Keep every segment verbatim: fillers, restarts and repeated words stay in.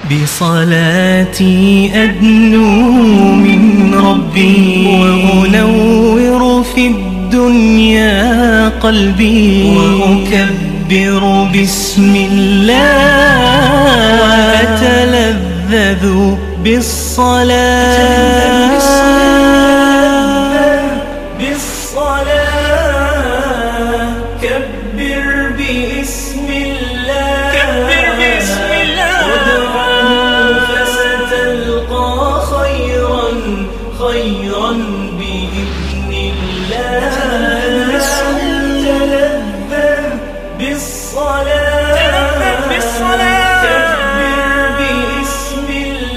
بصلاتي أدنو من ربي وأنور في الدنيا قلبي وأكبر بسم الله وأتلذذ بالصلاة بالصلاة كبر باسم الله كبر باسم الله ودعوه فستلقى خيرا خيرا بإذن الله تلذذ بالصلاة تلذذ بالصلاة كبر باسم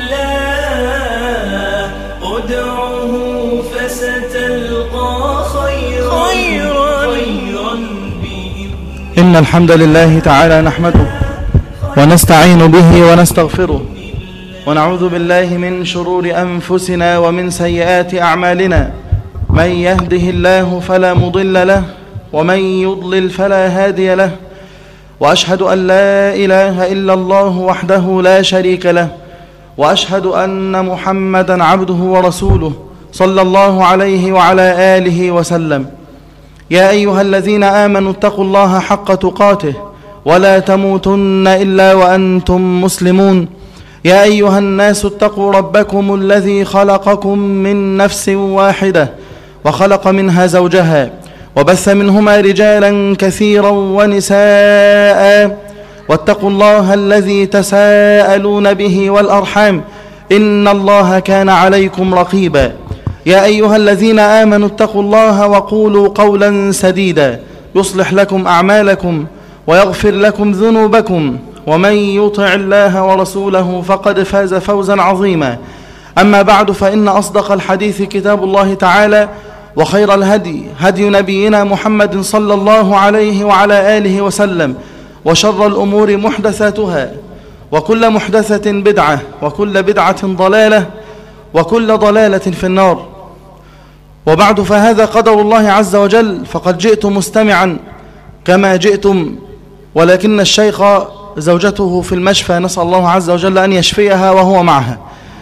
الله ادعوه فستلقى خيرا خيرا بإذن. إن الحمد لله تعالى نحمده ونستعين به ونستغفره ونعوذ بالله من شرور أنفسنا ومن سيئات أعمالنا. من يهده الله فلا مضل له ومن يضلل فلا هادي له، وأشهد أن لا إله إلا الله وحده لا شريك له، وأشهد أن محمدا عبده ورسوله صلى الله عليه وعلى آله وسلم. يا أيها الذين آمنوا اتقوا الله حق تقاته ولا تموتن إلا وأنتم مسلمون. يا أيها الناس اتقوا ربكم الذي خلقكم من نفس واحدة وخلق منها زوجها وبث منهما رجالا كثيرا ونساء، واتقوا الله الذي تساءلون به والأرحام إن الله كان عليكم رقيبا. يا أيها الذين آمنوا اتقوا الله وقولوا قولا سديدا يصلح لكم أعمالكم ويغفر لكم ذنوبكم، ومن يطع الله ورسوله فقد فاز فوزا عظيما. أما بعد، فإن أصدق الحديث كتاب الله تعالى، وخير الهدي هدي نبينا محمد صلى الله عليه وعلى آله وسلم، وشر الأمور محدثاتها، وكل محدثة بدعة، وكل بدعة ضلالة، وكل ضلالة في النار. وبعد، فهذا قدر الله عز وجل، فقد جئت مستمعا كما جئتم، ولكن الشيخ زوجته في المشفى، نسأل الله عز وجل أن يشفيها وهو معها.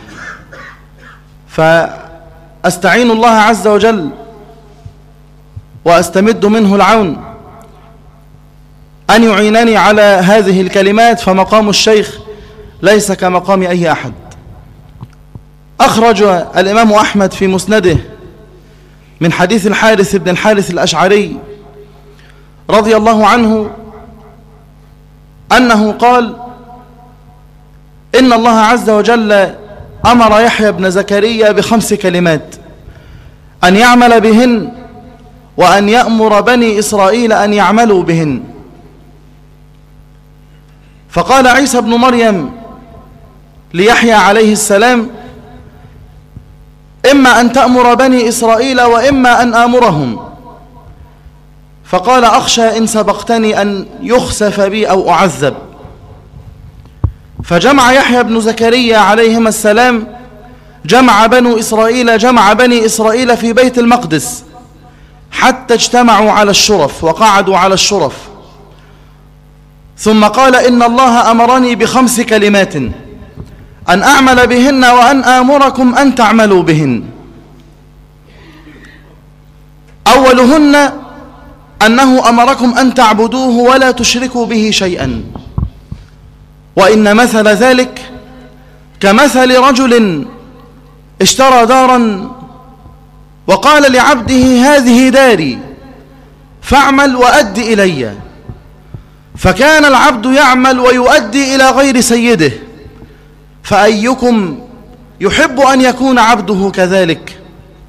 فأستعين الله عز وجل وأستمد منه العون أن يعينني على هذه الكلمات، فمقام الشيخ ليس كمقام أي أحد. أخرج الإمام أحمد في مسنده من حديث الحارث بن الحارث الأشعري رضي الله عنه أنه قال: إن الله عز وجل أمر يحيى بن زكريا بخمس كلمات أن يعمل بهن، وأن يأمر بني إسرائيل أن يعملوا بهن. فقال عيسى بن مريم ليحيى عليه السلام: إما أن تأمر بني إسرائيل وإما أن آمرهم. فقال: أخشى إن سبقتني أن يخسف بي أو أعذب. فجمع يحيى بن زكريا عليهما السلام جمع بنو إسرائيل جمع بني إسرائيل في بيت المقدس حتى اجتمعوا على الشرف وقعدوا على الشرف. ثم قال: إن الله أمرني بخمس كلمات أن أعمل بهن وأن آمركم أن تعملوا بهن. أولهن أنه أمركم أن تعبدوه ولا تشركوا به شيئا، وإن مثل ذلك كمثل رجل اشترى دارا وقال لعبده: هذه داري فاعمل وأد إلي. فكان العبد يعمل ويؤدي إلى غير سيده، فأيكم يحب أن يكون عبده كذلك؟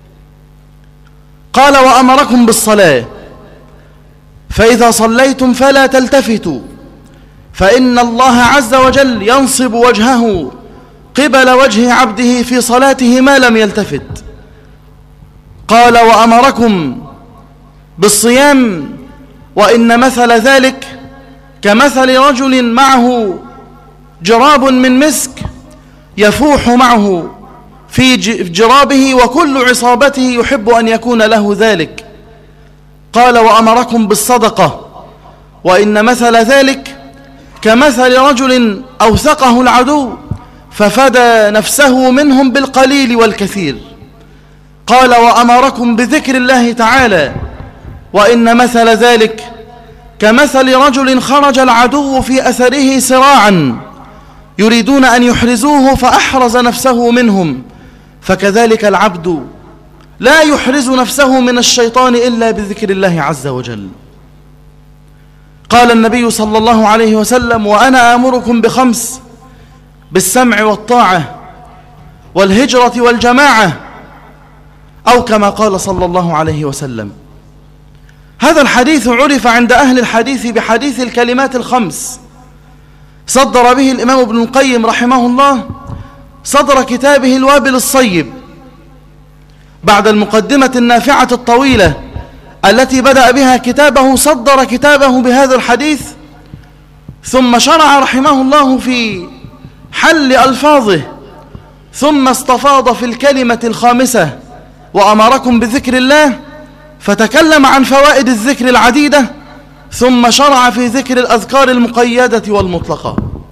قال: وأمركم بالصلاة، فإذا صليتم فلا تلتفتوا، فإن الله عز وجل ينصب وجهه قبل وجه عبده في صلاته ما لم يلتفت. قال: وأمركم بالصيام، وإن مثل ذلك كمثل رجل معه جراب من مسك يفوح معه في جرابه، وكل عصابته يحب أن يكون له ذلك. قال: وأمركم بالصدقة، وإن مثل ذلك كمثل رجل أوثقه العدو ففدى نفسه منهم بالقليل والكثير. قال: وأمركم بذكر الله تعالى، وإن مثل ذلك كمثل رجل خرج العدو في أثره سراعا يريدون أن يحرزوه فأحرز نفسه منهم، فكذلك العبد لا يحرز نفسه من الشيطان إلا بذكر الله عز وجل. قال النبي صلى الله عليه وسلم: وأنا آمركم بخمس: بالسمع والطاعة والهجرة والجماعة، أو كما قال صلى الله عليه وسلم. هذا الحديث عرف عند أهل الحديث بحديث الكلمات الخمس، صدر به الإمام ابن القيم رحمه الله صدر كتابه الوابل الصيب بعد المقدمة النافعة الطويلة التي بدأ بها كتابه. صدر كتابه بهذا الحديث، ثم شرع رحمه الله في حل ألفاظه، ثم استفاض في الكلمة الخامسة: وأمركم بذكر الله، فتكلم عن فوائد الذكر العديدة، ثم شرع في ذكر الأذكار المقيدة والمطلقة.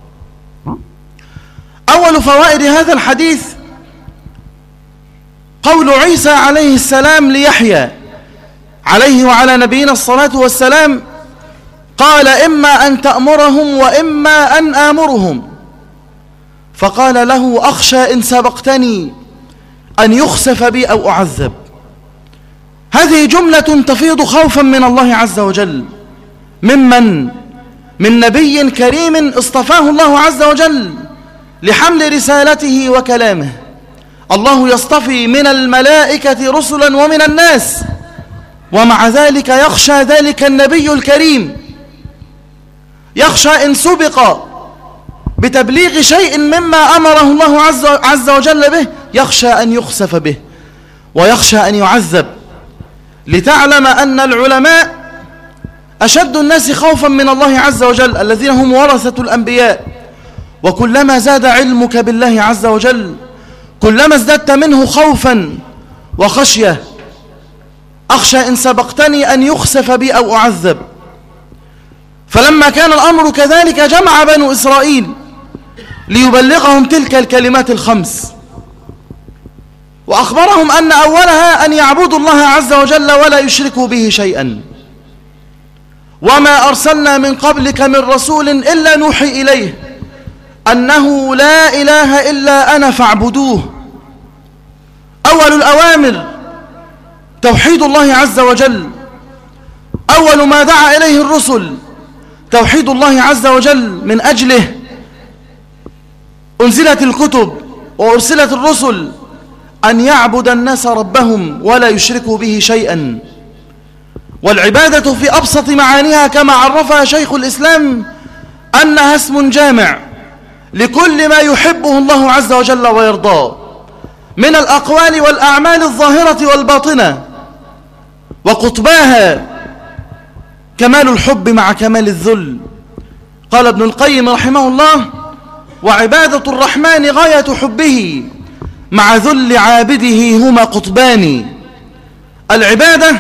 أول فوائد هذا الحديث قول عيسى عليه السلام ليحيى عليه وعلى نبينا الصلاة والسلام: قال: إما أن تأمرهم وإما أن آمرهم. فقال له: أخشى إن سبقتني أن يخسف بي أو أعذب. هذه جملة تفيض خوفا من الله عز وجل، ممن من نبي كريم اصطفاه الله عز وجل لحمل رسالته وكلامه. الله يصطفي من الملائكة رسلا ومن الناس، ومع ذلك يخشى ذلك النبي الكريم، يخشى إن سبق بتبليغ شيء مما أمره الله عز وجل به، يخشى أن يخسف به ويخشى أن يعذب. لتعلم أن العلماء أشد الناس خوفا من الله عز وجل، الذين هم ورثة الأنبياء. وكلما زاد علمك بالله عز وجل كلما ازددت منه خوفا وخشية. أخشى إن سبقتني أن يخسف بي أو أعذب. فلما كان الأمر كذلك جمع بنو إسرائيل ليبلغهم تلك الكلمات الخمس، وأخبرهم أن أولها أن يعبدوا الله عز وجل ولا يشركوا به شيئا. وما أرسلنا من قبلك من رسول إلا نوحي إليه أنه لا إله إلا أنا فاعبدوه. أول الأوامر توحيد الله عز وجل، أول ما دعا إليه الرسل توحيد الله عز وجل، من أجله أنزلت الكتب وأرسلت الرسل، أن يعبد الناس ربهم ولا يشركوا به شيئا. والعبادة في أبسط معانيها كما عرفها شيخ الإسلام أنها اسم جامع لكل ما يحبه الله عز وجل ويرضاه من الأقوال والأعمال الظاهرة والباطنة، وقطباها كمال الحب مع كمال الذل. قال ابن القيم رحمه الله: وعبادة الرحمن غاية حبه مع ذل عابده هما قطبان. العبادة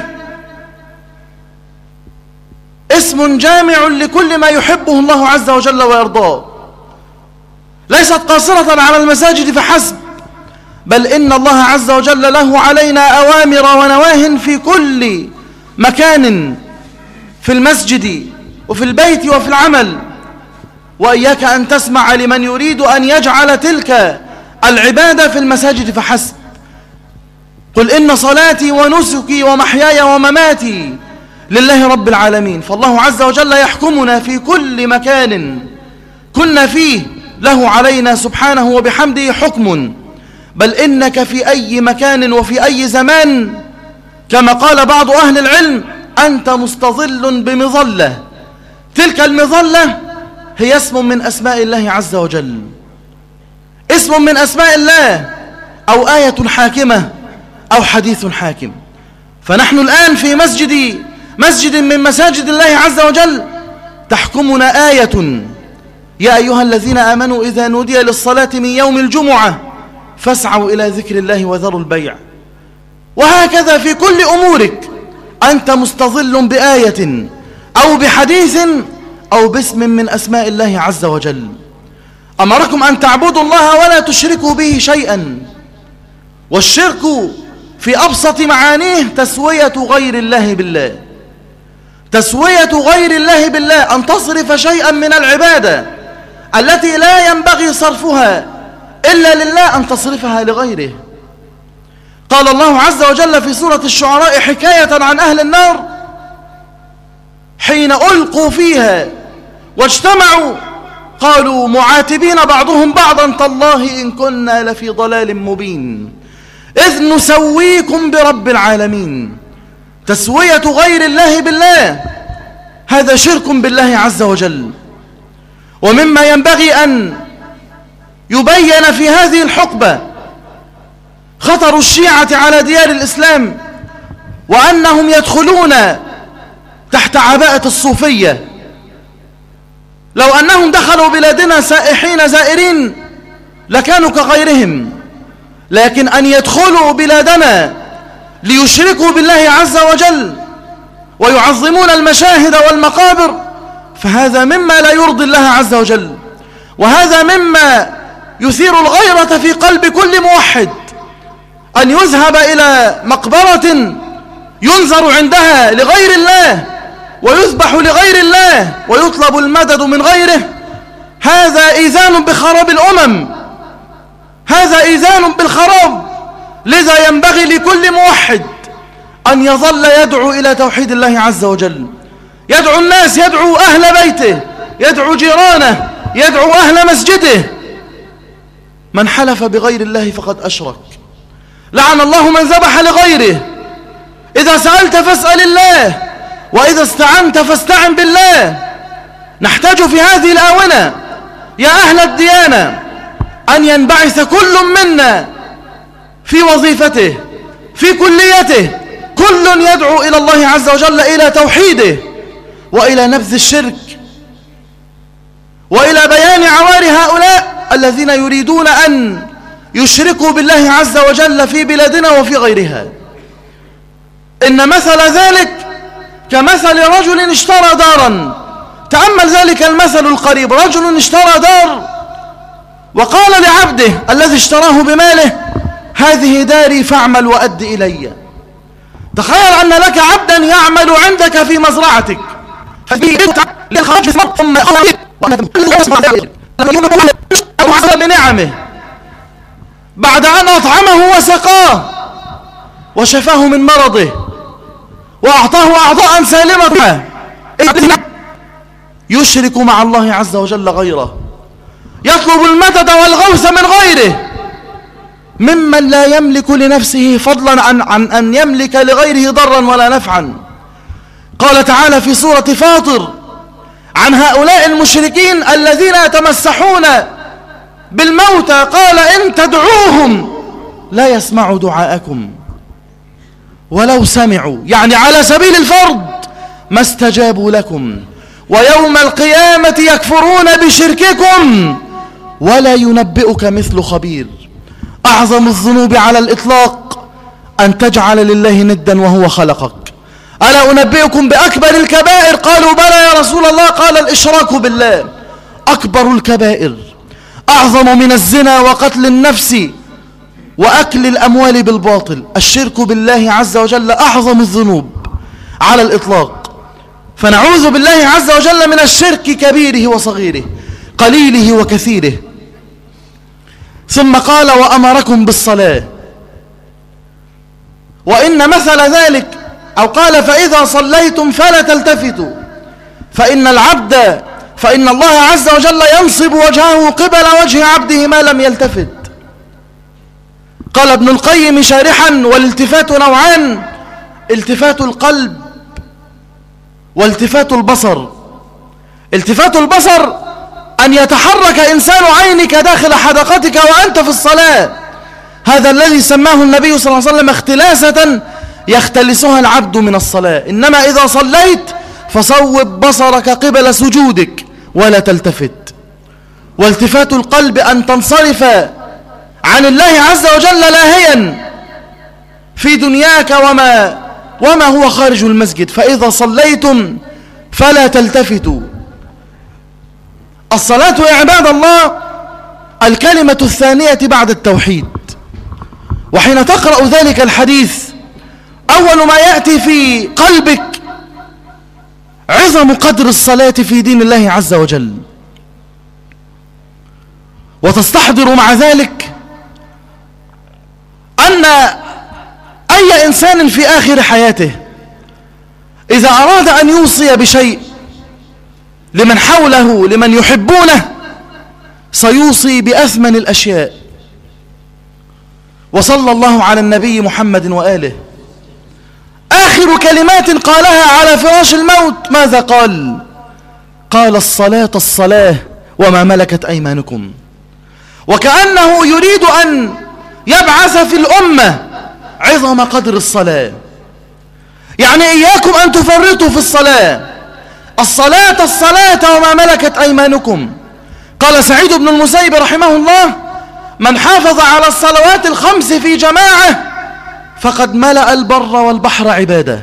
اسم جامع لكل ما يحبه الله عز وجل ويرضاه، ليست قاصرة على المساجد فحسب، بل إن الله عز وجل له علينا أوامر ونواه في كل مكان، في المسجد وفي البيت وفي العمل. وإياك أن تسمع لمن يريد أن يجعل تلك العبادة في المساجد فحسب. قل إن صلاتي ونسكي ومحياي ومماتي لله رب العالمين. فالله عز وجل يحكمنا في كل مكان كنا فيه، له علينا سبحانه وبحمده حكم. بل إنك في أي مكان وفي أي زمان كما قال بعض أهل العلم أنت مستظل بمظلة، تلك المظلة هي اسم من أسماء الله عز وجل، اسم من أسماء الله، أو آية حاكمة أو حديث حاكم. فنحن الآن في مسجد مسجد من مساجد الله عز وجل تحكمنا آية: يا أيها الذين آمنوا إذا نودي للصلاة من يوم الجمعة فاسعوا إلى ذكر الله وذروا البيع. وهكذا في كل أمورك أنت مستظل بآية أو بحديث أو باسم من أسماء الله عز وجل. أمركم أن تعبدوا الله ولا تشركوا به شيئا. والشرك في أبسط معانيه تسوية غير الله بالله، تسوية غير الله بالله، أن تصرف شيئا من العبادة التي لا ينبغي صرفها إلا لله أن تصرفها لغيره. قال الله عز وجل في سورة الشعراء حكاية عن أهل النار: حين ألقوا فيها واجتمعوا قالوا معاتبين بعضهم بعضا: تالله إن كنا لفي ضلال مبين إذ نسويكم برب العالمين. تسوية غير الله بالله هذا شرك بالله عز وجل. ومما ينبغي أن يبين في هذه الحقبة خطر الشيعة على ديار الإسلام، وأنهم يدخلون تحت عباءة الصوفية. لو أنهم دخلوا بلادنا سائحين زائرين لكانوا كغيرهم، لكن أن يدخلوا بلادنا ليشركوا بالله عز وجل ويعظمون المشاهد والمقابر فهذا مما لا يرضي الله عز وجل، وهذا مما يثير الغيرة في قلب كل موحد، أن يذهب إلى مقبرة ينذر عندها لغير الله ويذبح لغير الله ويطلب المدد من غيره. هذا إيذان بخراب الأمم، هذا إيذان بالخراب. لذا ينبغي لكل موحد أن يظل يدعو إلى توحيد الله عز وجل، يدعو الناس، يدعو أهل بيته، يدعو جيرانه، يدعو أهل مسجده. من حلف بغير الله فقد أشرك. لعن الله من ذبح لغيره. إذا سألت فاسأل الله، وإذا استعنت فاستعن بالله. نحتاج في هذه الآونة يا أهل الديانة أن ينبعث كل منا في وظيفته، في كليته، كل يدعو إلى الله عز وجل إلى توحيده وإلى نبذ الشرك وإلى بيان عوار هؤلاء الذين يريدون أن يشركوا بالله عز وجل في بلادنا وفي غيرها. إن مثل ذلك كمثل رجل اشترى دارا. تأمل ذلك المثل القريب: رجل اشترى دار وقال لعبده الذي اشتراه بماله: هذه داري فاعمل وأد إلي. تخيل أن لك عبدا يعمل عندك في مزرعتك بنعمه بعد أن أطعمه وسقاه وشفاه من مرضه وأعطاه أعضاء سالمة، يشرك مع الله عز وجل غيره، يطلب المدد والغوث من غيره، ممن لا يملك لنفسه فضلا عن, عن أن يملك لغيره ضرا ولا نفعا. قال تعالى في سورة فاطر عن هؤلاء المشركين الذين يتمسحون بالموتى: قال إن تدعوهم لا يسمعوا دعاءكم ولو سمعوا، يعني على سبيل الفرض، ما استجابوا لكم، ويوم القيامة يكفرون بشرككم ولا ينبئك مثل خبير. أعظم الذنوب على الإطلاق أن تجعل لله ندا وهو خلقك. ألا أنبئكم بأكبر الكبائر؟ قالوا بلى يا رسول الله. قال الإشراك بالله أكبر الكبائر، أعظم من الزنا وقتل النفس وأكل الأموال بالباطل. الشرك بالله عز وجل أعظم الذنوب على الإطلاق. فنعوذ بالله عز وجل من الشرك كبيره وصغيره، قليله وكثيره. ثم قال: وأمركم بالصلاة. وإن مثل ذلك، أو قال: فإذا صليتم فلا تلتفتوا، فإن العبد فإن الله عز وجل ينصب وجهه قبل وجه عبده ما لم يلتفت. قال ابن القيم شارحا: والالتفات نوعان: التفات القلب والتفات البصر. التفات البصر أن يتحرك إنسان عينك داخل حدقتك وأنت في الصلاة، هذا الذي سماه النبي صلى الله عليه وسلم اختلاسة يختلسها العبد من الصلاة. إنما إذا صليت فصوب بصرك قبل سجودك ولا تلتفت. والتفات القلب أن تنصرف عن الله عز وجل لاهيا في دنياك وما, وما هو خارج المسجد. فإذا صليتم فلا تلتفتوا. الصلاة يا عباد الله الكلمة الثانية بعد التوحيد. وحين تقرأ ذلك الحديث أول ما يأتي في قلبك عظم قدر الصلاة في دين الله عز وجل، وتستحضر مع ذلك أن أي إنسان في آخر حياته إذا أراد أن يوصي بشيء لمن حوله لمن يحبونه سيوصي بأثمن الأشياء. وصلى الله على النبي محمد وآله، آخر كلمات قالها على فراش الموت ماذا قال؟ قال الصلاة الصلاة وما ملكت أيمانكم. وكأنه يريد أن يبعث في الأمة عظم قدر الصلاة. يعني إياكم أن تفرطوا في الصلاة، الصلاة الصلاة وما ملكت أيمانكم. قال سعيد بن المسيب رحمه الله: من حافظ على الصلوات الخمس في جماعة فقد ملأ البر والبحر عبادة.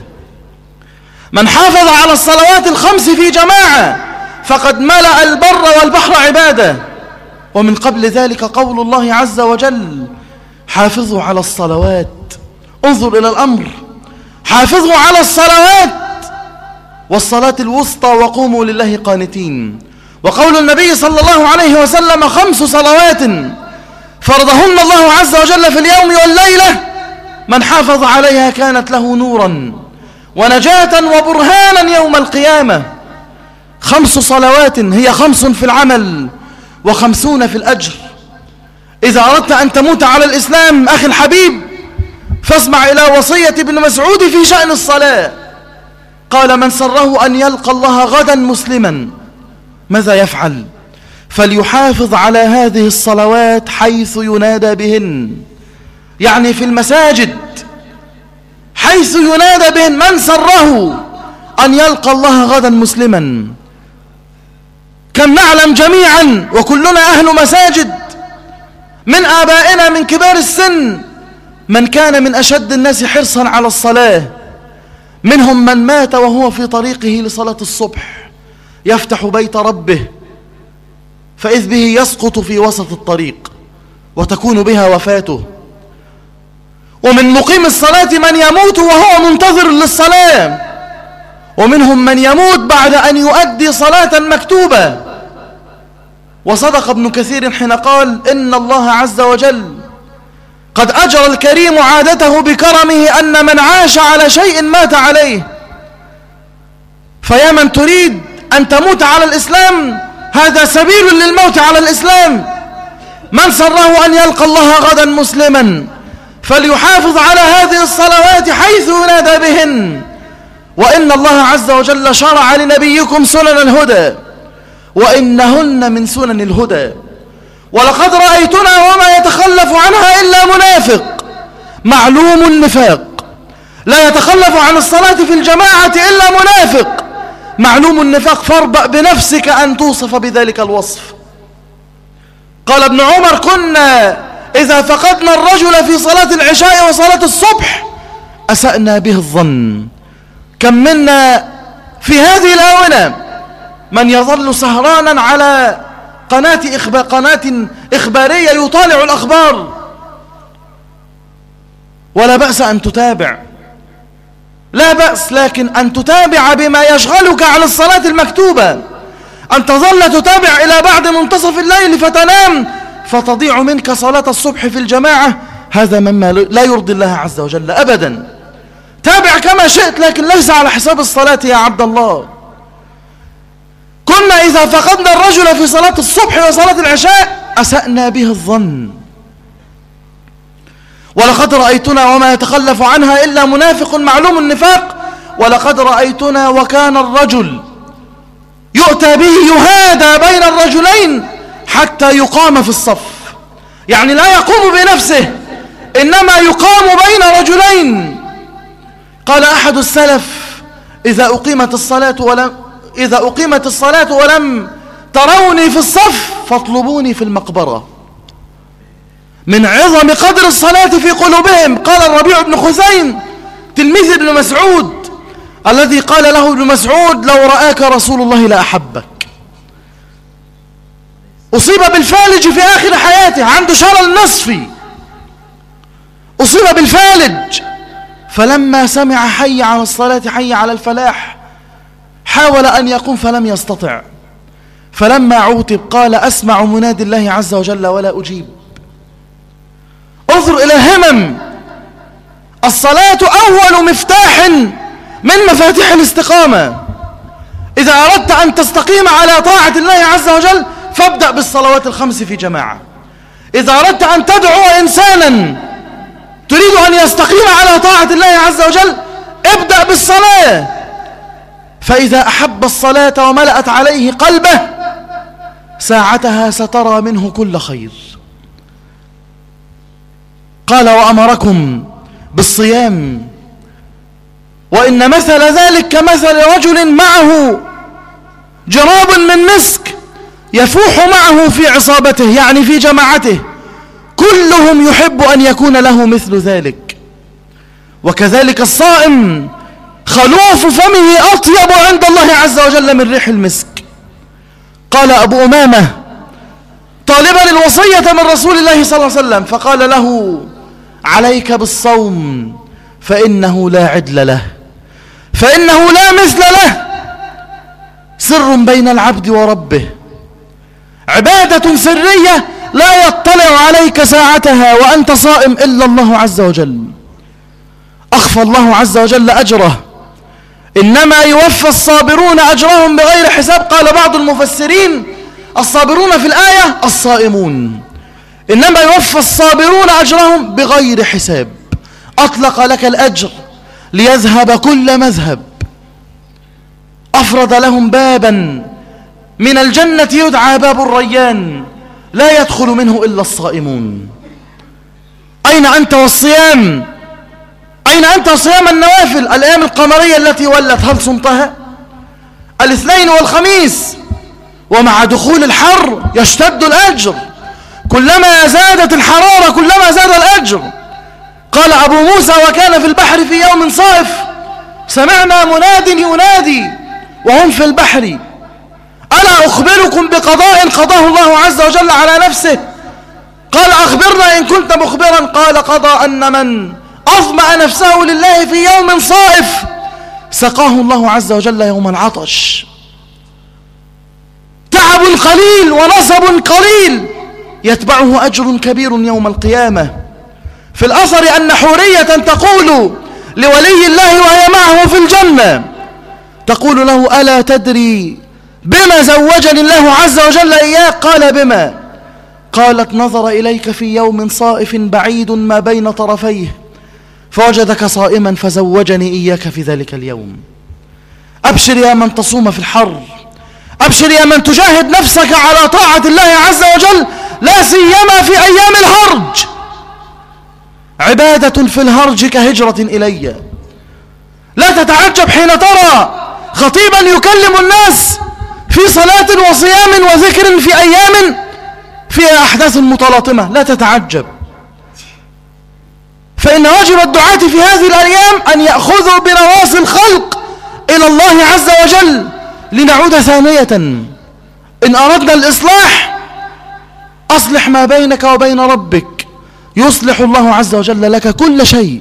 من حافظ على الصلوات الخمس في جماعة فقد ملأ البر والبحر عبادة. ومن قبل ذلك قول الله عز وجل: حافظوا على الصلوات. انظر إلى الأمر، حافظوا على الصلوات والصلاة الوسطى وقوموا لله قانتين. وقول النبي صلى الله عليه وسلم: خمس صلوات فرضهن الله عز وجل في اليوم والليلة من حافظ عليها كانت له نورا ونجاة وبرهانا يوم القيامة. خمس صلوات هي خمس في العمل وخمسون في الأجر. إذا أردت أن تموت على الإسلام أخي الحبيب فاسمع إلى وصية ابن مسعود في شأن الصلاة. قال: من سره أن يلقى الله غدا مسلما ماذا يفعل؟ فليحافظ على هذه الصلوات حيث ينادى بهن، يعني في المساجد حيث ينادى بهن. من سره أن يلقى الله غدا مسلما. كم نعلم جميعا وكلنا أهل مساجد من آبائنا من كبار السن من كان من أشد الناس حرصا على الصلاة. منهم من مات وهو في طريقه لصلاة الصبح يفتح بيت ربه فإذ به يسقط في وسط الطريق وتكون بها وفاته. ومن مقيم الصلاة من يموت وهو منتظر للصلاة، ومنهم من يموت بعد أن يؤدي صلاة مكتوبة. وصدق ابن كثير حين قال: إن الله عز وجل قد أجرى الكريم عادته بكرمه أن من عاش على شيء مات عليه. فيا من تريد أن تموت على الإسلام هذا سبيل للموت على الإسلام. من سره أن يلقى الله غدا مسلما فليحافظ على هذه الصلوات حيث ينادى بهن. وإن الله عز وجل شرع لنبيكم سنن الهدى وإنهن من سنن الهدى. ولقد رأيتنا وما يتخلف عنها إلا منافق معلوم النفاق. لا يتخلف عن الصلاة في الجماعة إلا منافق معلوم النفاق. فاربأ بنفسك أن توصف بذلك الوصف. قال ابن عمر: كنا إذا فقدنا الرجل في صلاة العشاء وصلاة الصبح أسأنا به الظن. كم منا في هذه الآونة من يظل سهرانا على قناة, إخبار قناة إخبارية يطالع الأخبار، ولا بأس أن تتابع، لا بأس، لكن أن تتابع بما يشغلك عن الصلاة المكتوبة. أن تظل تتابع إلى بعد منتصف الليل فتنام فتضيع منك صلاة الصبح في الجماعة، هذا مما لا يرضي الله عز وجل أبدا. تابع كما شئت لكن ليس على حساب الصلاة يا عبد الله. كنا إذا فقدنا الرجل في صلاة الصبح وصلاة العشاء أسأنا به الظن. ولقد رأيتنا وما يتخلف عنها إلا منافق معلوم النفاق. ولقد رأيتنا وكان الرجل يؤتى به يهادى بين الرجلين حتى يقام في الصف، يعني لا يقوم بنفسه إنما يقام بين رجلين. قال أحد السلف: إذا أقيمت الصلاة ولم إذا أقيمت الصلاة ولم تروني في الصف فاطلبوني في المقبرة. من عظم قدر الصلاة في قلوبهم. قال الربيع بن خثيم تلميذ ابن مسعود الذي قال له ابن مسعود: لو رآك رسول الله لأحبك. أصيب بالفالج في آخر حياته، عنده شلل نصفي، أصيب بالفالج، فلما سمع حي على الصلاة حي على الفلاح حاول أن يقوم فلم يستطع، فلما عوتب قال أسمع منادي الله عز وجل ولا أجيب. انظر إلى همم. الصلاة أول مفتاح من مفاتيح الاستقامة. إذا أردت أن تستقيم على طاعة الله عز وجل فابدأ بالصلوات الخمس في جماعة. إذا أردت أن تدعو إنسانا تريد أن يستقيم على طاعة الله عز وجل ابدأ بالصلاة، فإذا أحب الصلاة وملأت عليه قلبه ساعتها سترى منه كل خير. قال وأمركم بالصيام، وإن مثل ذلك كمثل رجل معه جراب من مسك يفوح معه في عصابته، يعني في جماعته، كلهم يحب أن يكون له مثل ذلك. وكذلك الصائم خلوف فمه أطيب عند الله عز وجل من ريح المسك. قال أبو أمامة طالبا الوصية من رسول الله صلى الله عليه وسلم فقال له عليك بالصوم فإنه لا عدل له، فإنه لا مثل له، سر بين العبد وربه، عبادة سرية لا يطلع عليك ساعتها وأنت صائم إلا الله عز وجل. أخفى الله عز وجل أجره، إنما يوفى الصابرون أجرهم بغير حساب. قال بعض المفسرين الصابرون في الآية الصائمون، إنما يوفى الصابرون أجرهم بغير حساب. أطلق لك الأجر ليذهب كل مذهب، أفرد لهم بابا من الجنة يدعى باب الريان لا يدخل منه إلا الصائمون. أين أنت والصيام؟ أين أنت صيام النوافل؟ الأيام القمرية التي ولت هل صمتها؟ الاثنين والخميس، ومع دخول الحر يشتد الأجر، كلما زادت الحرارة كلما زاد الأجر. قال أبو موسى وكان في البحر في يوم صائف سمعنا مناد ينادي وهم في البحر ألا أخبركم بقضاء قضاه الله عز وجل على نفسه؟ قال أخبرنا إن كنت مخبرا. قال قضى أن من أظمأ نفسه لله في يوم صائف سقاه الله عز وجل يوم العطش. تعب قليل ونصب قليل يتبعه أجر كبير يوم القيامة. في الأثر أن حورية تقول لولي الله وهي معه في الجنة، تقول له ألا تدري بما زوجني الله عز وجل إياك؟ قال بما؟ قالت نظر إليك في يوم صائف بعيد ما بين طرفيه فوجدك صائما فزوجني إياك في ذلك اليوم. أبشر يا من تصوم في الحر، أبشر يا من تجاهد نفسك على طاعة الله عز وجل، لا سيما في أيام الهرج. عبادة في الهرج كهجرة إلي. لا تتعجب حين ترى خطيبا يكلم الناس في صلاة وصيام وذكر في أيام فيها أحداث متلاطمة، لا تتعجب، فإن واجب الدعاة في هذه الأيام أن يأخذوا بنواصي الخلق إلى الله عز وجل لنعود ثانية. إن أردنا الإصلاح أصلح ما بينك وبين ربك يصلح الله عز وجل لك كل شيء.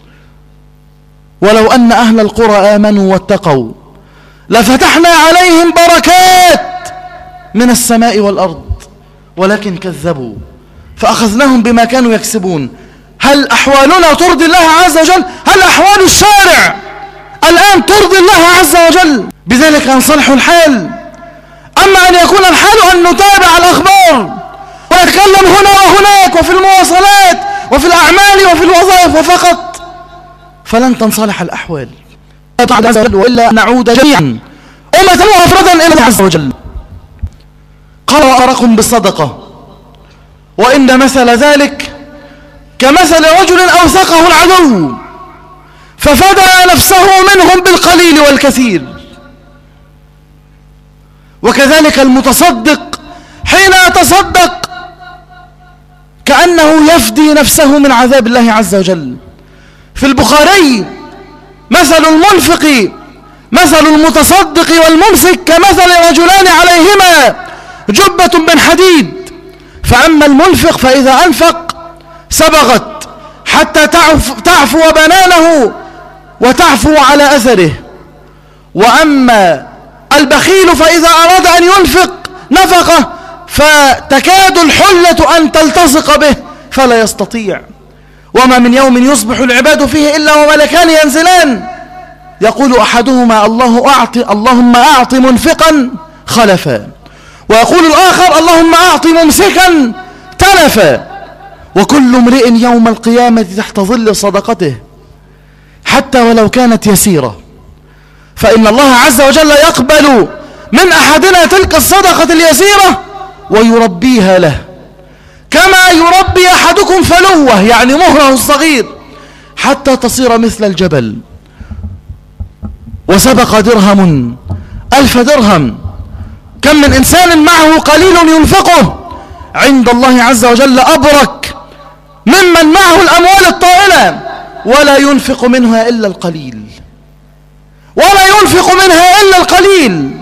ولو أن أهل القرى آمنوا واتقوا لفتحنا عليهم بركات من السماء والأرض ولكن كذبوا فأخذناهم بما كانوا يكسبون. هل أحوالنا ترضي الله عز وجل؟ هل أحوال الشارع الآن ترضي الله عز وجل؟ بذلك ينصلح الحال. أما أن يكون الحال أن نتابع الأخبار ونتكلم هنا وهناك وفي المواصلات وفي الأعمال وفي الوظائف وفقط فلن تنصلح الأحوال عز وجل، وإلا نعود جميعا أمة وأفردا إلى الله عز وجل. قال وأمركم بالصدقة، وإن مثل ذلك كمثل رجل أوثقه العدو ففدى نفسه منهم بالقليل والكثير. وكذلك المتصدق حين يتصدق كأنه يفدي نفسه من عذاب الله عز وجل. في البخاري مثل المنفق مثل المتصدق والممسك كمثل رجلان عليهما جبة من حديد. فأما المنفق فإذا أنفق سبغت حتى تعفو بنانه وتعفو على أثره. وأما البخيل فإذا أراد أن ينفق نفقه فتكاد الحلة أن تلتصق به فلا يستطيع. وما من يوم يصبح العباد فيه إلا وملكان ينزلان يقول أحدهما الله أعطي اللهم أعط منفقا خلفا، ويقول الآخر اللهم أعط ممسكا تلفا. وكل امرئ يوم القيامة تحت ظل صدقته حتى ولو كانت يسيرة، فإن الله عز وجل يقبل من أحدنا تلك الصدقة اليسيرة ويربيها له كما يربي أحدكم فلوه، يعني مهره الصغير، حتى تصير مثل الجبل. وسبق درهم ألف درهم. كم من إنسان معه قليل ينفقه عند الله عز وجل أبرك ممن معه الأموال الطائلة ولا ينفق منها إلا القليل، ولا ينفق منها إلا القليل.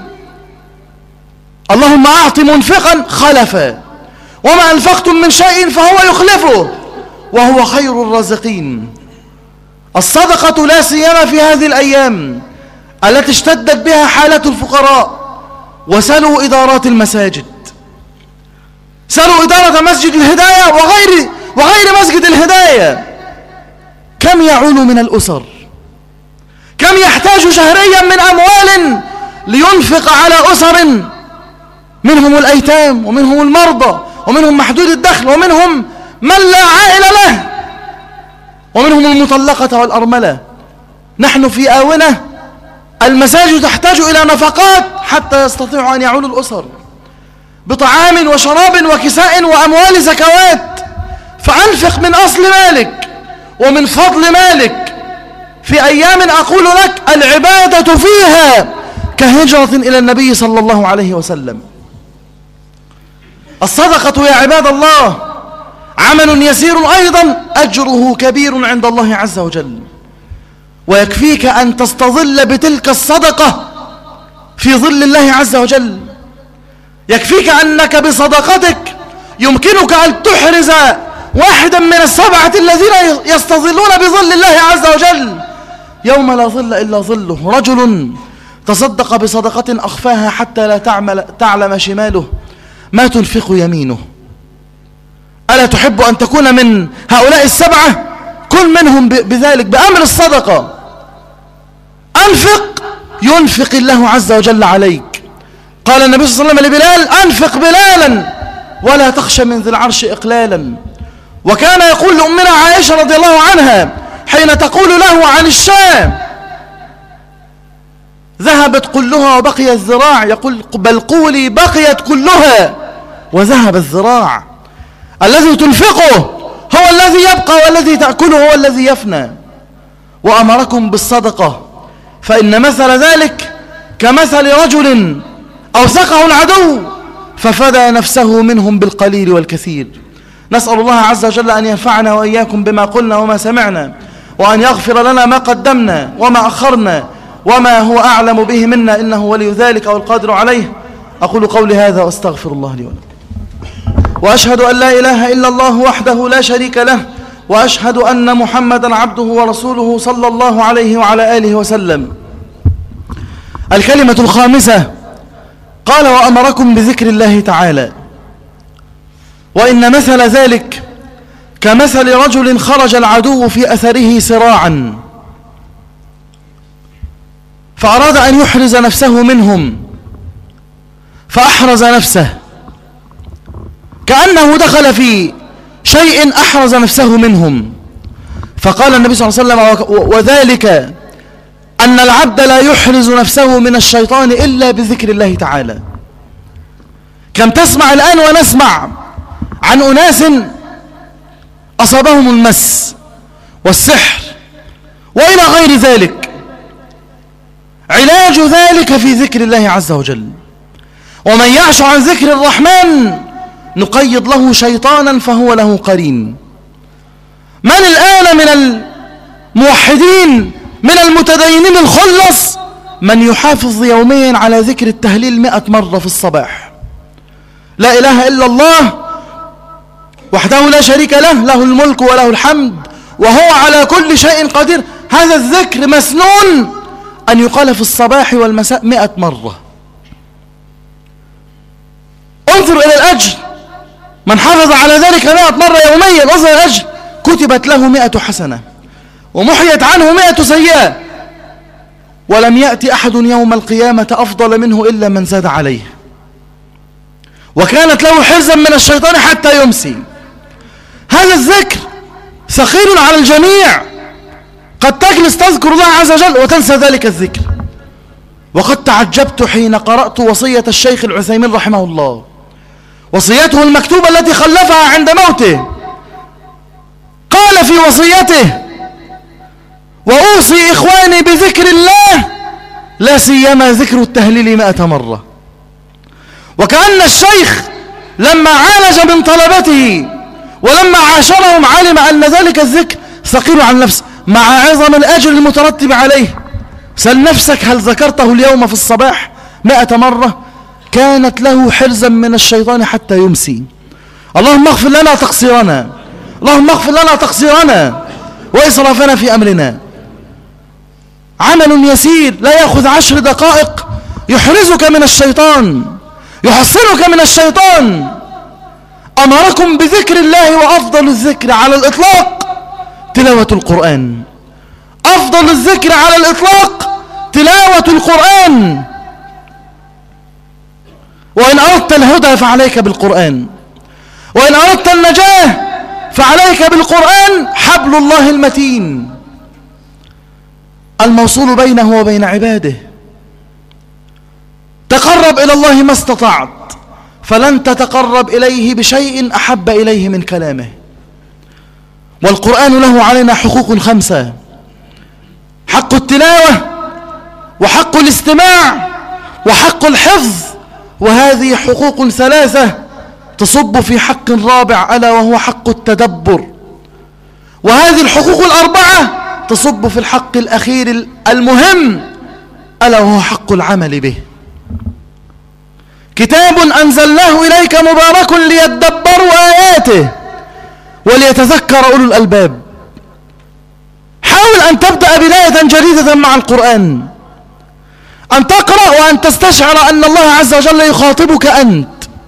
اللهم أعط منفقا خلفا، وما أنفقتم من شيء فهو يخلفه وهو خير الرازقين. الصدقة لا سيما في هذه الأيام التي اشتدت بها حالة الفقراء. وسلوا إدارات المساجد، سلوا إدارة مسجد الهداية وغير, وغير مسجد الهداية، كم يعول من الأسر، كم يحتاج شهريا من أموال لينفق على أسر منهم الأيتام ومنهم المرضى ومنهم محدود الدخل ومنهم من لا عائل له ومنهم المطلقة والأرملة. نحن في آونة المساجد تحتاج إلى نفقات حتى يستطيع أن يعول الأسر بطعام وشراب وكساء وأموال زكوات. فأنفق من أصل مالك ومن فضل مالك في أيام أقول لك العبادة فيها كهجرة إلى النبي صلى الله عليه وسلم. الصدقة يا عباد الله عمل يسير أيضا أجره كبير عند الله عز وجل. ويكفيك أن تستظل بتلك الصدقة في ظل الله عز وجل. يكفيك أنك بصدقتك يمكنك أن تحرز واحدا من السبعة الذين يستظلون بظل الله عز وجل يوم لا ظل إلا ظله. رجل تصدق بصدقة أخفاها حتى لا تعمل تعلم شماله ما تنفق يمينه. ألا تحب أن تكون من هؤلاء السبعة؟ كن منهم بذلك بأمر الصدقة. أنفق ينفق الله عز وجل عليك. قال النبي صلى الله عليه وسلم لبلال أنفق بلالا ولا تخشى من ذي العرش إقلالا. وكان يقول لأمنا عائشة رضي الله عنها حين تقول له عن الشام ذهبت كلها وبقي الذراع، يقول بل قولي بقيت كلها وذهب الذراع. الذي تنفقه هو الذي يبقى والذي تأكله هو الذي يفنى. وأمركم بالصدقة فإن مثل ذلك كمثل رجل أوثقه العدو ففدى نفسه منهم بالقليل والكثير. نسأل الله عز وجل أن ينفعنا وإياكم بما قلنا وما سمعنا، وأن يغفر لنا ما قدمنا وما أخرنا وما هو أعلم به منا، إنه ولي ذلك والقادر عليه. أقول قولي هذا وأستغفر الله لي ولكم، وأشهد أن لا إله إلا الله وحده لا شريك له، وأشهد أن محمدا عبده ورسوله صلى الله عليه وعلى آله وسلم. الكلمة الخامسة قال وأمركم بذكر الله تعالى. وإن مثل ذلك كمثل رجل خرج العدو في أثره سراعا فأراد أن يحرز نفسه منهم فأحرز نفسه كأنه دخل في شيء أحرز نفسه منهم. فقال النبي صلى الله عليه وسلم وذلك أن العبد لا يحرز نفسه من الشيطان إلا بذكر الله تعالى. كم تسمع الآن ونسمع عن أناس أصابهم المس والسحر وإلى غير ذلك. علاج ذلك في ذكر الله عز وجل. ومن يعش عن ذكر الرحمن نقيض له شيطانا فهو له قرين. من الآن من الموحدين من المتدينين الخلص من يحافظ يوميا على ذكر التهليل مئة مرة في الصباح، لا إله إلا الله وحده لا شريك له، له الملك وله الحمد وهو على كل شيء قدير. هذا الذكر مسنون أن يقال في الصباح والمساء مئة مرة. انظر إلى الأجر، من حافظ على ذلك مئة مرة يوميا انظر إلى الأجر، كتبت له مئة حسنة ومحيت عنه مئة سيئة، ولم يأتي أحد يوم القيامة أفضل منه إلا من زاد عليه، وكانت له حرزا من الشيطان حتى يمسي. هذا الذكر ثقيل على الجميع، قد تجلس تذكر الله عز وجل وتنسى ذلك الذكر. وقد تعجبت حين قرأت وصية الشيخ العثيمين رحمه الله، وصيته المكتوبة التي خلفها عند موته. قال في وصيته: وأوصي إخواني بذكر الله لا سيما ذكر التهليل مئة مرة. وكأن الشيخ لما عالج من طلبته ولما عاشرهم علم أن ذلك الذكر ثقيل عن نفسه مع عظم الأجر المترتب عليه. سل نفسك هل ذكرته اليوم في الصباح مئة مرة؟ كانت له حرزا من الشيطان حتى يمسي. اللهم اغفر لنا تقصيرنا، اللهم اغفر لنا تقصيرنا وإسرافنا في أمرنا. عمل يسير لا يأخذ عشر دقائق يحرزك من الشيطان، يحصنك من الشيطان. أمركم بذكر الله، وأفضل الذكر على الإطلاق تلاوة القرآن. أفضل الذكر على الإطلاق تلاوة القرآن. وإن أردت الهدى فعليك بالقرآن، وإن أردت النجاة فعليك بالقرآن، حبل الله المتين الموصول بينه وبين عباده. تقرب إلى الله ما استطعت، فلن تتقرب إليه بشيء أحب إليه من كلامه. والقرآن له علينا حقوق خمسة: حق التلاوة، وحق الاستماع، وحق الحفظ. وهذه حقوق ثلاثة تصب في حق رابع ألا وهو حق التدبر. وهذه الحقوق الأربعة تصب في الحق الأخير المهم ألا وهو حق العمل به. كتاب أنزلناه إليك مبارك ليدبروا آياته وليتذكر أولو الألباب. حاول أن تبدأ بداية جديدة مع القرآن، أن تقرأ وأن تستشعر أن الله عز وجل يخاطبك أنت،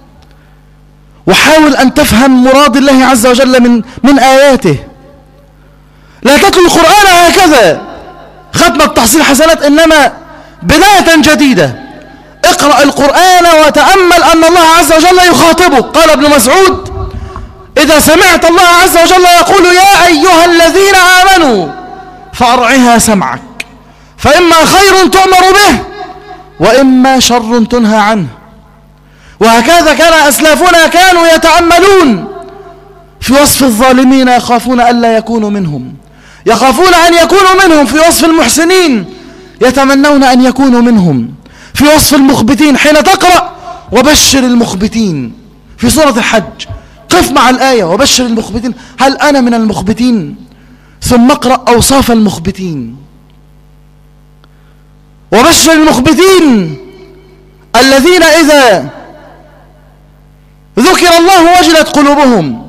وحاول أن تفهم مراد الله عز وجل من من آياته. لا تتلو القرآن هكذا ختمة تحصيل حسنات، إنما بداية جديدة. اقرأ القرآن وتأمل أن الله عز وجل يخاطبك. قال ابن مسعود: إذا سمعت الله عز وجل يقول يا أيها الذين آمنوا فأرعها سمعك، فإما خير تؤمر به وإما شر تنهى عنه. وهكذا كان أسلافنا كانوا يتأملون في وصف الظالمين، يخافون ألا يكونوا منهم، يخافون أن يكونوا منهم. في وصف المحسنين يتمنون أن يكونوا منهم. في وصف المخبتين حين تقرأ وبشر المخبتين في سورة الحج، قف مع الآية وبشر المخبتين، هل أنا من المخبتين؟ ثم اقرأ أوصاف المخبتين. وبشر المخبتين الذين إذا ذكر الله وجلت قلوبهم.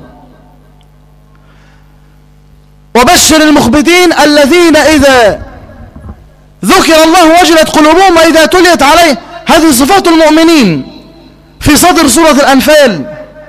وبشر المخبتين الذين إذا ذكر الله وجلت قلوبهم وإذا تليت عليه. هذه صفات المؤمنين في صدر سورة الأنفال.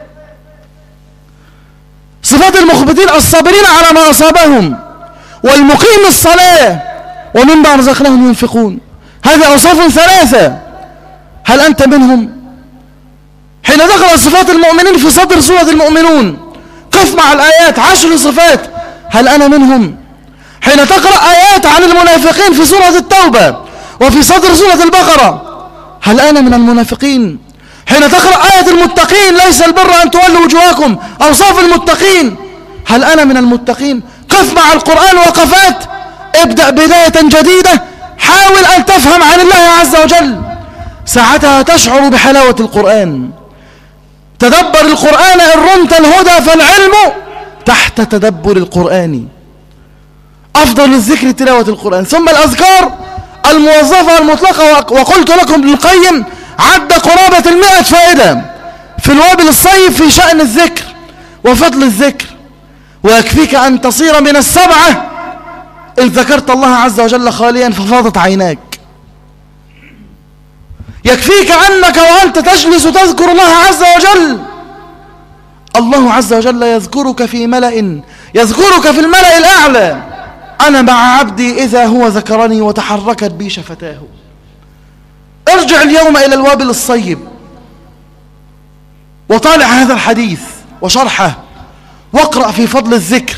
صفات المخبتين: الصابرين على ما أصابهم، والمقيم الصلاة، ومما رزقناهم ينفقون. هذه أوصاف ثلاثة، هل أنت منهم؟ حين تقرأ صفات المؤمنين في صدر سورة المؤمنون، قف مع الآيات، عشر صفات، هل أنا منهم؟ حين تقرأ آيات عن المنافقين في سورة التوبة وفي صدر سورة البقرة، هل أنا من المنافقين؟ حين تقرأ آية المتقين: ليس البر أن تولوا وجوهكم، أوصاف المتقين، هل أنا من المتقين؟ قف مع القرآن وقفات، ابدأ بداية جديدة، حاول أن تفهم عن الله عز وجل، ساعتها تشعر بحلاوة القرآن. تدبر القرآن، إن رمت الهدى فالعلم تحت تدبر القرآن. أفضل الذكر تلاوة القرآن. ثم الأذكار الموظفة المطلقة، وقلت لكم ابن القيم عد قرابة المئة فائدة في الوابل الصيب في شأن الذكر وفضل الذكر. ويكفيك أن تصير من السبعة إن ذكرت الله عز وجل خاليا ففاضت عيناك. يكفيك أنك وأنت تجلس تذكر الله عز وجل الله عز وجل يذكرك في ملأ يذكرك في الملأ الأعلى. أنا مع عبدي إذا هو ذكرني وتحركت بي شفتاه. ارجع اليوم إلى الوابل الصيب وطالع هذا الحديث وشرحه واقرأ في فضل الذكر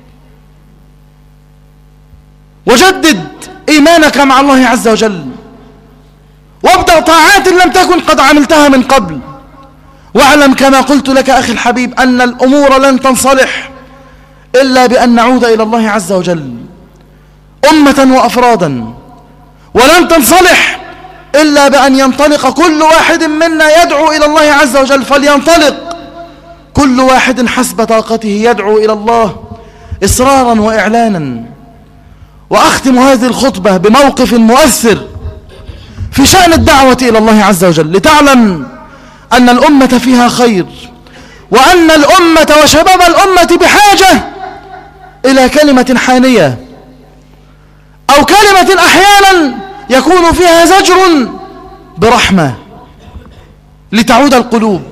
وجدد إيمانك مع الله عز وجل وابدأ طاعات لم تكن قد عملتها من قبل. واعلم كما قلت لك أخي الحبيب أن الأمور لن تنصلح إلا بأن نعود إلى الله عز وجل أمة وأفرادا، ولن تنصلح إلا بأن ينطلق كل واحد منا يدعو إلى الله عز وجل. فلينطلق كل واحد حسب طاقته يدعو إلى الله إصرارا وإعلانا. وأختم هذه الخطبة بموقف مؤثر في شأن الدعوة إلى الله عز وجل لتعلم أن الأمة فيها خير، وأن الأمة وشباب الأمة بحاجة إلى كلمة حانية أو كلمة أحيانا يكون فيها زجر برحمة لتعود القلوب.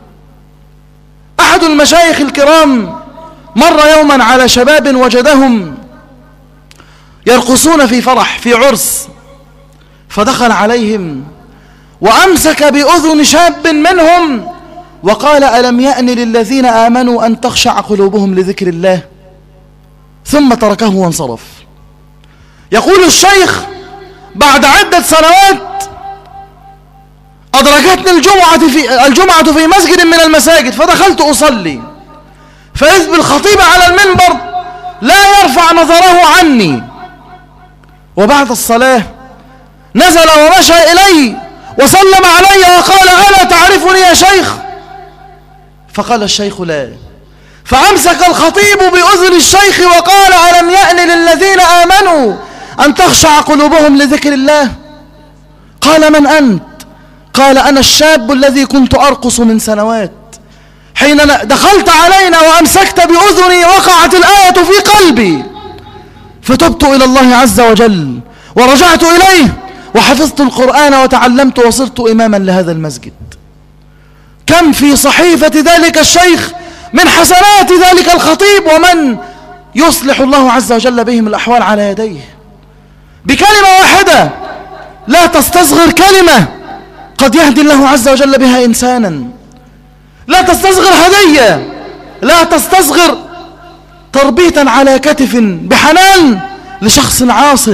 أحد المشايخ الكرام مر يوما على شباب وجدهم يرقصون في فرح في عرس، فدخل عليهم وأمسك بأذن شاب منهم وقال: ألم يأن للذين آمنوا أن تخشع قلوبهم لذكر الله؟ ثم تركه وانصرف. يقول الشيخ: بعد عدة سنوات أدركتني الجمعة في, الجمعة في مسجد من المساجد، فدخلت أصلي، فإذ بالخطيب على المنبر لا يرفع نظره عني، وبعد الصلاة نزل ومشى إلي وسلم علي وقال: ألا تعرفني يا شيخ؟ فقال الشيخ: لا. فأمسك الخطيب بأذن الشيخ وقال: ألم يأن للذين آمنوا أن تخشع قلوبهم لذكر الله؟ قال: من أنت؟ قال: أنا الشاب الذي كنت أرقص من سنوات، حين دخلت علينا وأمسكت بأذني وقعت الآية في قلبي، فتبت إلى الله عز وجل ورجعت إليه وحفظت القرآن وتعلمت وصرت إماما لهذا المسجد. كم في صحيفة ذلك الشيخ من حسنات ذلك الخطيب، ومن يصلح الله عز وجل بهم الأحوال على يديه بكلمة واحدة. لا تستصغر كلمة قد يهدي الله عز وجل بها إنسانا. لا تستصغر هدية، لا تستصغر تربيتا على كتف بحنان لشخص عاص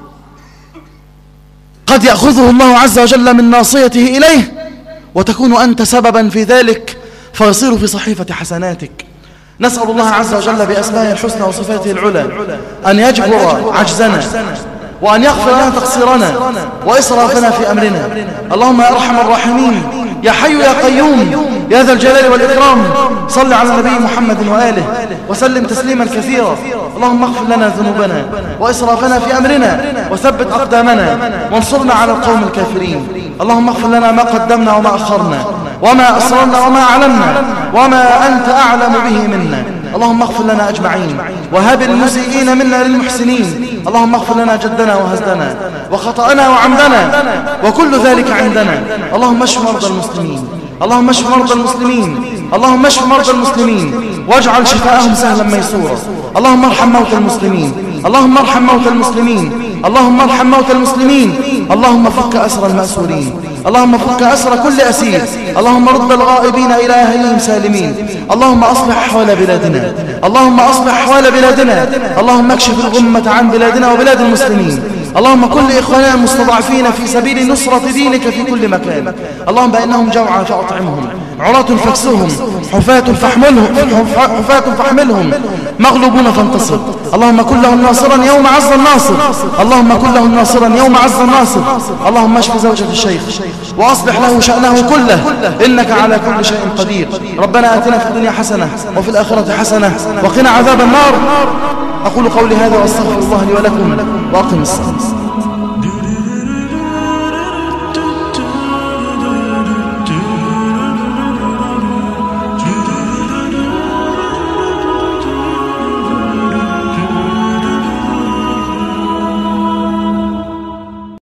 قد يأخذه الله عز وجل من ناصيته إليه، وتكون أنت سببا في ذلك فيصير في صحيفة حسناتك. نسأل الله عز وجل بأسمائه الحسنى وصفاته العلى أن يجبر عجزنا، وأن يغفر لنا تقصيرنا وإسرافنا في أمرنا. اللهم يا أرحم الراحمين، يا حي يا قيوم، يا ذا الجلال والإكرام، صل على النبي محمد وآله وسلم تسليما كثيرا. اللهم اغفر لنا ذنوبنا وإسرافنا في أمرنا، وثبت أقدامنا وانصرنا على القوم الكافرين. اللهم اغفر لنا ما قدمنا وما أخرنا وما أسررنا وما أعلنا وما أنت أعلم به منا. اللهم اغفر لنا أجمعين، وهب المسيئين منا للمحسنين. اللهم اغفر لنا جدنا وهزلنا وخطأنا وعمدنا وكل ذلك عندنا. اللهم اشف مرضى المسلمين، اللهم اشف مرضى المسلمين، اللهم اشف مرضى المسلمين واجعل شفاءهم سهلا ميسورا. اللهم ارحم موتى المسلمين، اللهم ارحم موتى المسلمين، اللهم ارحم موتى المسلمين. اللهم فك أسر المأسورين، اللهم فك أسر كل أسير. اللهم رد الغائبين إلى أهلهم سالمين. اللهم أصلح أحوال بلادنا، اللهم أصلح أحوال بلادنا. اللهم اكشف الغمة عن بلادنا وبلاد المسلمين. اللهم كل إخواننا المستضعفين في سبيل نصرة دينك في كل مكان. اللهم بأنهم جوعى فأطعمهم، عراة فاكسهم، حفاة فاحملهم حفاة فاحملهم، مغلوبون فانتصر. اللهم كن لهم ناصرا يوم عز الناصر، اللهم كن لهم ناصرا يوم عز الناصر. اللهم اشف زوجة الشيخ وأصلح له شأنه كله، إنك على كل شيء قدير. ربنا آتنا في الدنيا حسنة وفي الآخرة حسنة وقنا عذاب النار. أقول قولي هذا وأستغفر الله لي ولكم، وأقم الصلاة.